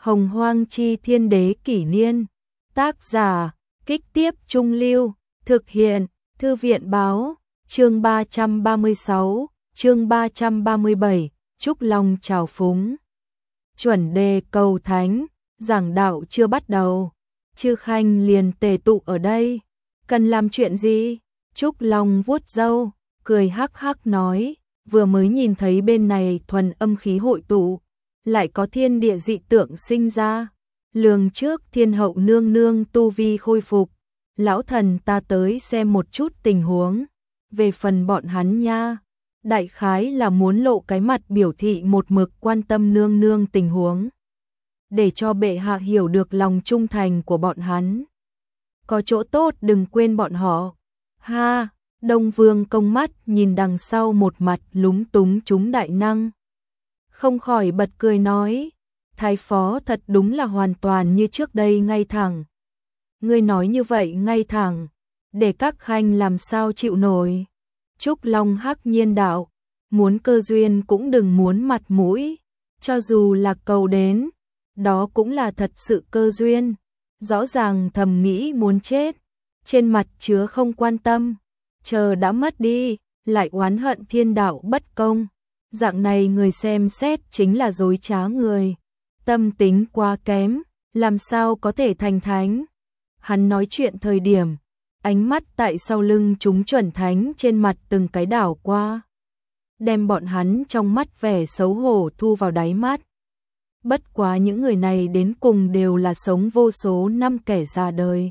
Hồng Hoang Chi Thiên Đế Kỷ Niên. Tác giả, Kích Tiếp Trung Lưu. Thực hiện, Thư viện Báo. Chương 336, chương 337, Trúc Long chào phúng. Chuẩn đề cầu thánh, giảng đạo chưa bắt đầu. Chư khanh liền tề tụ ở đây. Cần làm chuyện gì? Trúc Long vuốt râu, cười hắc hắc nói, vừa mới nhìn thấy bên này thuần âm khí hội tụ, lại có thiên địa dị tượng sinh ra. Lường trước thiên hậu nương nương tu vi khôi phục, lão thần ta tới xem một chút tình huống. Về phần bọn hắn nha, đại khái là muốn lộ cái mặt biểu thị một mực quan tâm nương nương tình huống, để cho bệ hạ hiểu được lòng trung thành của bọn hắn. Có chỗ tốt đừng quên bọn họ. Ha, Đông Vương Công mắt nhìn đằng sau một mặt lúng túng chúng đại năng, không khỏi bật cười nói, thái phó thật đúng là hoàn toàn như trước đây ngay thẳng. Ngươi nói như vậy ngay thẳng, để các khanh làm sao chịu nổi. Trúc Long hắc nhiên đạo, muốn cơ duyên cũng đừng muốn mặt mũi, cho dù là cầu đến, đó cũng là thật sự cơ duyên. Rõ ràng thầm nghĩ muốn chết, trên mặt chứa không quan tâm, chờ đã mất đi, lại oán hận thiên đạo bất công. Dạng này người xem xét chính là dối trá người, tâm tính quá kém, làm sao có thể thành thánh. Hắn nói chuyện thời điểm, ánh mắt tại sau lưng chúng chuẩn thánh trên mặt từng cái đảo qua, đem bọn hắn trong mắt vẻ xấu hổ thu vào đáy mắt. Bất quá những người này đến cùng đều là sống vô số năm kẻ già đời.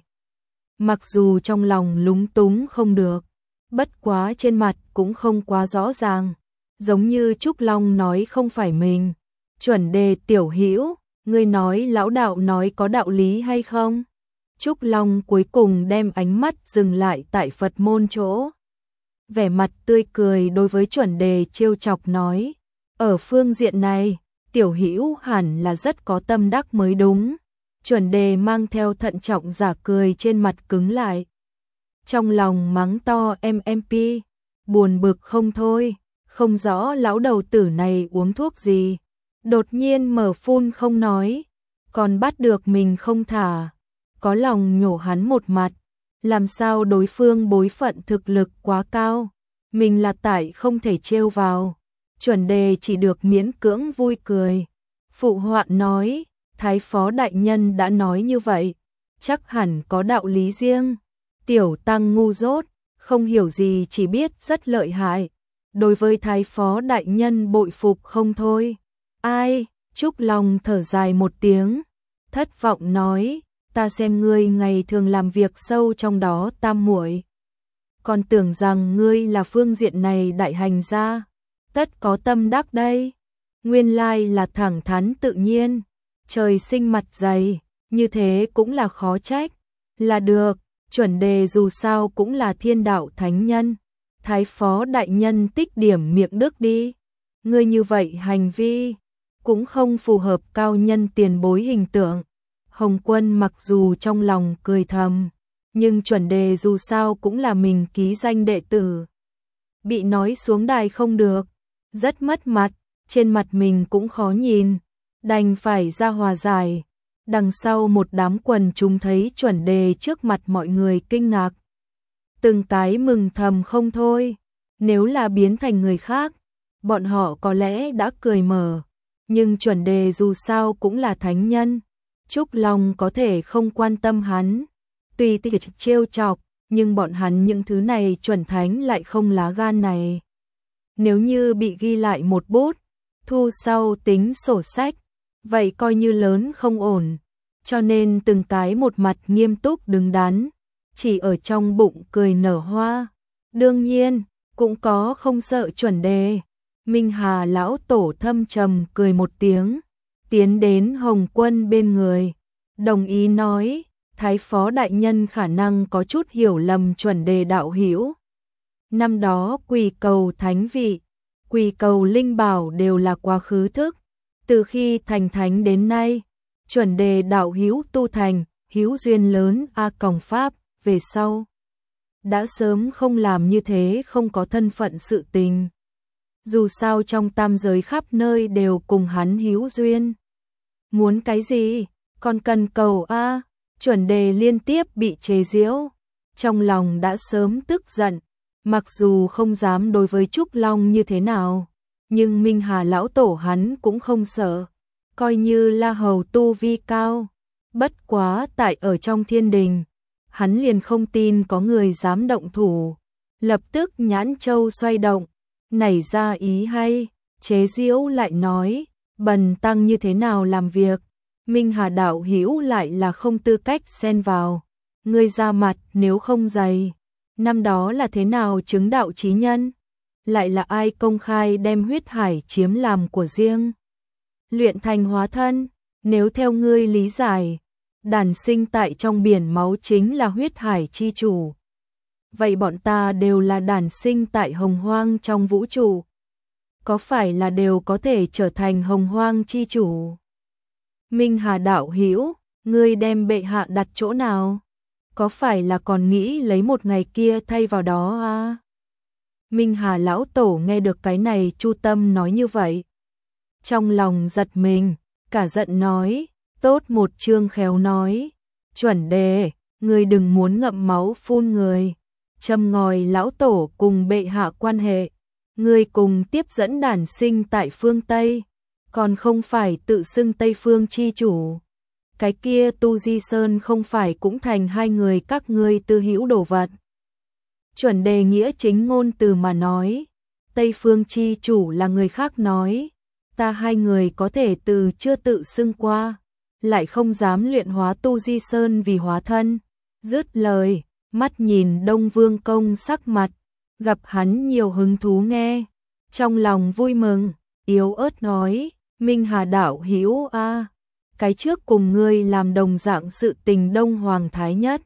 Mặc dù trong lòng lúng túng không được, bất quá trên mặt cũng không quá rõ ràng. Giống như Trúc Long nói không phải mình. Chuẩn đề tiểu hữu, ngươi nói lão đạo nói có đạo lý hay không? Trúc Long cuối cùng đem ánh mắt dừng lại tại Phật môn chỗ. Vẻ mặt tươi cười đối với chuẩn đề trêu chọc nói, ở phương diện này, tiểu hữu hẳn là rất có tâm đắc mới đúng. Chuẩn đề mang theo thận trọng giả cười trên mặt cứng lại. Trong lòng mắng to MMP, buồn bực không thôi, không rõ lão đầu tử này uống thuốc gì. Đột nhiên mở phun không nói, còn bắt được mình không thả, có lòng nhổ hắn một mặt. Làm sao đối phương bối phận thực lực quá cao, mình là tại không thể trêu vào. Chuẩn đề chỉ được miễn cưỡng vui cười. Phụ họa nói, thái phó đại nhân đã nói như vậy, chắc hẳn có đạo lý riêng. Tiểu tăng ngu dốt, không hiểu gì chỉ biết rất lợi hại. Đối với thái phó đại nhân bội phục không thôi. Ai? Trúc Long thở dài một tiếng, thất vọng nói, ta xem ngươi ngày thường làm việc sâu trong đó tam muội, còn tưởng rằng ngươi là phương diện này đại hành gia, tất có tâm đắc đây. Nguyên lai là thẳng thắn tự nhiên, trời sinh mặt dày, như thế cũng là khó trách. Là được, chuẩn đề dù sao cũng là thiên đạo thánh nhân, thái phó đại nhân tích điểm miệng đức đi. Ngươi như vậy hành vi cũng không phù hợp cao nhân tiền bối hình tượng. Hồng Quân mặc dù trong lòng cười thầm, nhưng chuẩn đề dù sao cũng là mình ký danh đệ tử, bị nói xuống đài không được, rất mất mặt, trên mặt mình cũng khó nhìn, đành phải ra hòa giải. Đằng sau một đám quần chúng thấy chuẩn đề trước mặt mọi người kinh ngạc, từng cái mừng thầm không thôi. Nếu là biến thành người khác, bọn họ có lẽ đã cười mở, nhưng chuẩn đề dù sao cũng là thánh nhân, Trúc Long có thể không quan tâm hắn, tùy tiện trêu chọc, nhưng bọn hắn những thứ này chuẩn thánh lại không lá gan này. Nếu như bị ghi lại một bút, thu sau tính sổ sách, vậy coi như lớn không ổn, cho nên từng cái một mặt nghiêm túc đứng đắn, chỉ ở trong bụng cười nở hoa. Đương nhiên, cũng có không sợ chuẩn đề. Minh Hà lão tổ thâm trầm cười một tiếng, tiến đến Hồng Quân bên người, đồng ý nói, thái phó đại nhân khả năng có chút hiểu lầm chuẩn đề đạo hữu. Năm đó quỳ cầu thánh vị, quỳ cầu linh bảo đều là quá khứ thức, từ khi thành thánh đến nay, chuẩn đề đạo hữu tu thành, hữu duyên lớn a còng pháp, về sau đã sớm không làm như thế không có thân phận sự tình. Dù sao trong tam giới khắp nơi đều cùng hắn hữu duyên. Muốn cái gì? Còn cần cầu a? Chuẩn Đề liên tiếp bị chế giễu, trong lòng đã sớm tức giận, mặc dù không dám đối với Trúc Long như thế nào, nhưng Minh Hà lão tổ hắn cũng không sợ, coi như La Hầu tu vi cao, bất quá tại ở trong thiên đình, hắn liền không tin có người dám động thủ, lập tức nhãn châu xoay động, nảy ra ý hay, chế giễu lại nói, bần tăng như thế nào làm việc, Minh Hà đạo hữu lại là không tư cách xen vào, ngươi ra mặt nếu không dày, năm đó là thế nào chứng đạo chí nhân, lại là ai công khai đem huyết hải chiếm làm của riêng, luyện thành hóa thân, nếu theo ngươi lý giải, đản sinh tại trong biển máu chính là huyết hải chi chủ. Vậy bọn ta đều là đản sinh tại hồng hoang trong vũ trụ. Có phải là đều có thể trở thành hồng hoang chi chủ? Minh Hà đạo hữu, ngươi đem bệ hạ đặt chỗ nào? Có phải là còn nghĩ lấy một ngày kia thay vào đó à? Minh Hà lão tổ nghe được cái này Chu Tâm nói như vậy. Trong lòng giật mình, cả giận nói, tốt một chương khéo nói. Chuẩn Đề, ngươi đừng muốn ngậm máu phun người. Châm ngòi lão tổ cùng bệ hạ quan hệ. Ngươi cùng tiếp dẫn đản sinh tại phương Tây. Còn không phải tự xưng Tây phương chi chủ. Cái kia Tu Di Sơn không phải cũng thành hai người các ngươi tư hữu đồ vật. Chuẩn Đề nghĩa chính ngôn từ mà nói. Tây phương chi chủ là người khác nói. Ta hai người có thể từ chưa tự xưng qua. Lại không dám luyện hóa Tu Di Sơn vì hóa thân. Dứt lời, mắt nhìn Đông Vương Công sắc mặt. Gặp hắn nhiều hứng thú nghe. Trong lòng vui mừng, yếu ớt nói. Minh Hà đạo hữu a, cái trước cùng ngươi làm đồng dạng sự tình Đông Hoàng Thái Nhất.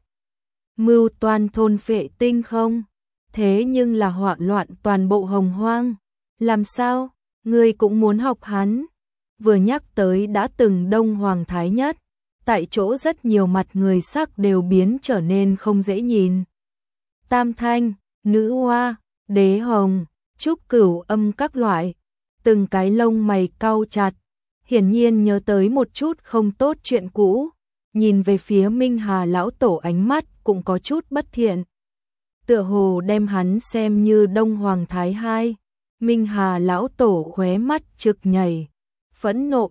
Mưu toan thôn phệ tinh không? Thế nhưng là hoạn loạn toàn bộ hồng hoang. Làm sao? Ngươi cũng muốn học hắn? Vừa nhắc tới đã từng Đông Hoàng Thái Nhất, tại chỗ rất nhiều mặt người sắc đều biến trở nên không dễ nhìn. Tam Thanh, Nữ Hoa, Đế Hồng, Trúc Cửu Âm các loại, từng cái lông mày cau chặt, hiển nhiên nhớ tới một chút không tốt chuyện cũ, nhìn về phía Minh Hà lão tổ ánh mắt cũng có chút bất thiện. Tựa hồ đem hắn xem như Đông Hoàng Thái Hai. Minh Hà lão tổ khóe mắt trực nhảy, phẫn nộ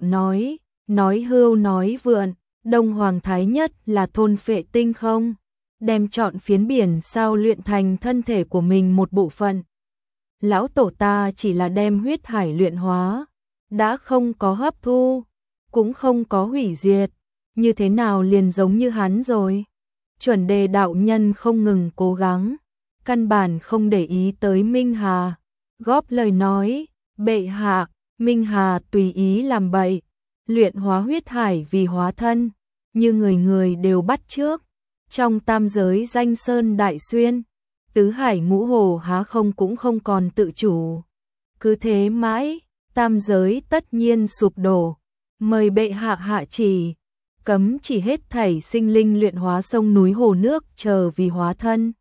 nói hưu nói vượn, Đông Hoàng Thái Nhất là thôn phệ tinh không, đem trọn phiến biển sao luyện thành thân thể của mình một bộ phận. Lão tổ ta chỉ là đem huyết hải luyện hóa, đã không có hấp thu, cũng không có hủy diệt, như thế nào liền giống như hắn rồi. Chuẩn Đề đạo nhân không ngừng cố gắng, căn bản không để ý tới Minh Hà, góp lời nói, bệ hạ, Minh Hà tùy ý làm bậy, luyện hóa huyết hải vì hóa thân, như người người đều bắt chước, trong tam giới danh sơn đại xuyên, tứ hải ngũ hồ há không cũng không còn tự chủ. Cứ thế mãi, tam giới tất nhiên sụp đổ, mời bệ hạ hạ chỉ, cấm chỉ hết thảy sinh linh luyện hóa sông núi hồ nước chờ vì hóa thân.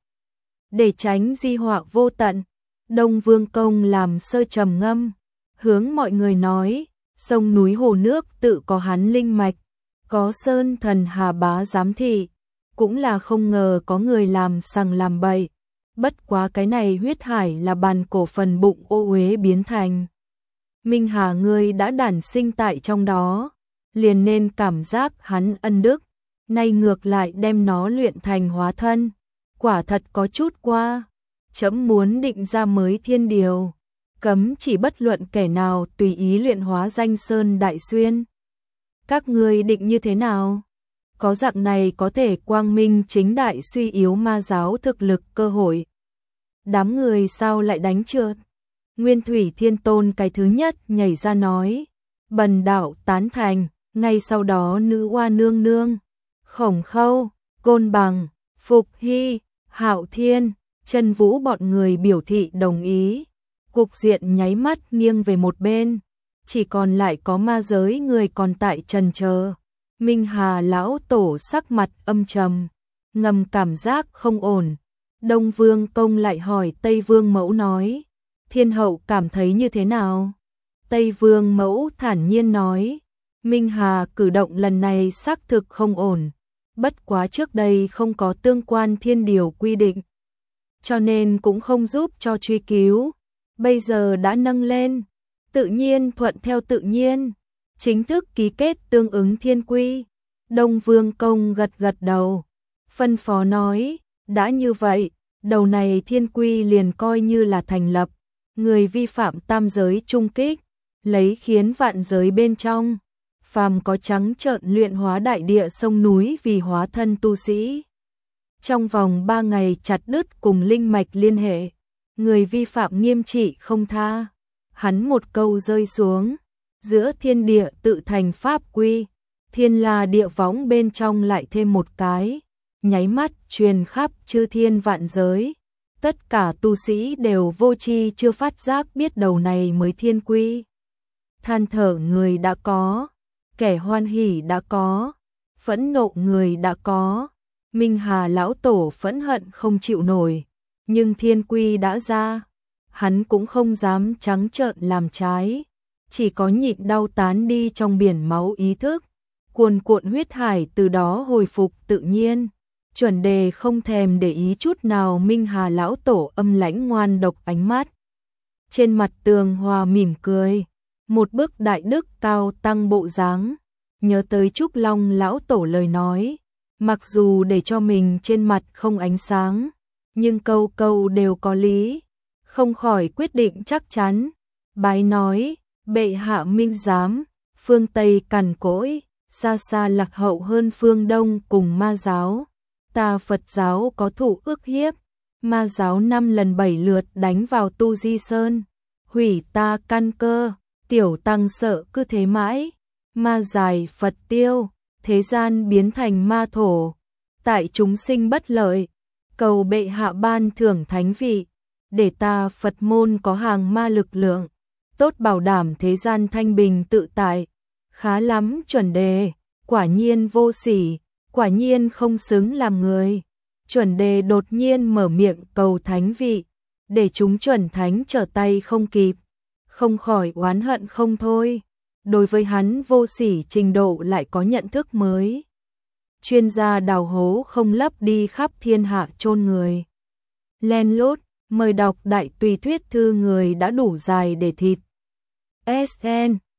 Để tránh di họa vô tận, Đông Vương Công làm sơ trầm ngâm, hướng mọi người nói, sông núi hồ nước tự có hắn linh mạch, có sơn thần Hà Bá giám thị, cũng là không ngờ có người làm sằng làm bậy. Bất quá cái này huyết hải là bàn cổ phần bụng ô uế biến thành. Minh Hà ngươi đã đản sinh tại trong đó, liền nên cảm giác hắn ân đức, nay ngược lại đem nó luyện thành hóa thân, quả thật có chút qua. Chấm muốn định ra mới thiên điều, cấm chỉ bất luận kẻ nào tùy ý luyện hóa danh sơn đại xuyên. Các ngươi định như thế nào? Có dạng này có thể quang minh chính đại suy yếu ma giáo thực lực cơ hội. Đám người sao lại đánh trượt? Nguyên Thủy Thiên Tôn cái thứ nhất nhảy ra nói, bần đạo tán thành. Ngay sau đó Nữ Hoa nương nương, Khổng Khâu, Côn Bằng, Phục Hy, Hạo Thiên, Chân Vũ bọn người biểu thị đồng ý. Cục diện nháy mắt nghiêng về một bên, chỉ còn lại có ma giới người còn tại trần chờ. Minh Hà lão tổ sắc mặt âm trầm, ngầm cảm giác không ổn. Đông Vương Công lại hỏi Tây Vương Mẫu nói, Thiên hậu cảm thấy như thế nào? Tây Vương Mẫu thản nhiên nói, Minh Hà cử động lần này xác thực không ổn, bất quá trước đây không có tương quan thiên điều quy định, cho nên cũng không giúp cho truy cứu, bây giờ đã nâng lên, tự nhiên thuận theo tự nhiên, chính thức ký kết tương ứng thiên quy. Đông Vương Công gật gật đầu, phân phó nói, đã như vậy, đầu này thiên quy liền coi như là thành lập, người vi phạm tam giới chung kích, lấy khiến vạn giới bên trong, phàm có trắng trợn luyện hóa đại địa sông núi vì hóa thân tu sĩ. Trong vòng 3 ngày chặt đứt cùng linh mạch liên hệ, người vi phạm nghiêm trị không tha. Hắn một câu rơi xuống, giữa thiên địa tự thành pháp quy, thiên la địa võng bên trong lại thêm một cái, nháy mắt truyền khắp chư thiên vạn giới. Tất cả tu sĩ đều vô tri chưa phát giác biết đầu này mới thiên quy. Than thở người đã có, kẻ hoan hỉ đã có, phẫn nộ người đã có. Minh Hà lão tổ phẫn hận không chịu nổi, nhưng thiên quy đã ra, hắn cũng không dám trắng trợn làm trái, chỉ có nhịn đau tán đi trong biển máu ý thức, cuồn cuộn huyết hải từ đó hồi phục tự nhiên. Chuẩn Đề không thèm để ý chút nào Minh Hà lão tổ âm lãnh ngoan độc ánh mắt. Trên mặt tường hòa mỉm cười, một bức đại đức cao tăng bộ dáng, nhớ tới Trúc Long lão tổ lời nói, mặc dù để cho mình trên mặt không ánh sáng, nhưng câu câu đều có lý, không khỏi quyết định chắc chắn. Bái nói, bệ hạ minh giám, phương Tây cằn cỗi, xa xa lạc hậu hơn phương Đông cùng ma giáo. Ta Phật giáo có thủ ước hiếp, ma giáo 5 lần 7 lượt đánh vào Tu Di Sơn, hủy ta căn cơ, tiểu tăng sợ cứ thế mãi, ma giải Phật tiêu, thế gian biến thành ma thổ, tại chúng sinh bất lợi, cầu bệ hạ ban thưởng thánh vị, để ta Phật môn có hàng ma lực lượng, tốt bảo đảm thế gian thanh bình tự tại. Khá lắm Chuẩn Đề, quả nhiên vô sỉ, quả nhiên không xứng làm người. Chuẩn Đề đột nhiên mở miệng cầu thánh vị, để chúng chuẩn thánh trở tay không kịp, không khỏi oán hận không thôi. Đối với hắn vô sỉ trình độ lại có nhận thức mới. Chuyên gia đào hố không lấp đi khắp thiên hạ chôn người. Len lút, mời đọc đại tùy thuyết thư người đã đủ dài để thịt. SN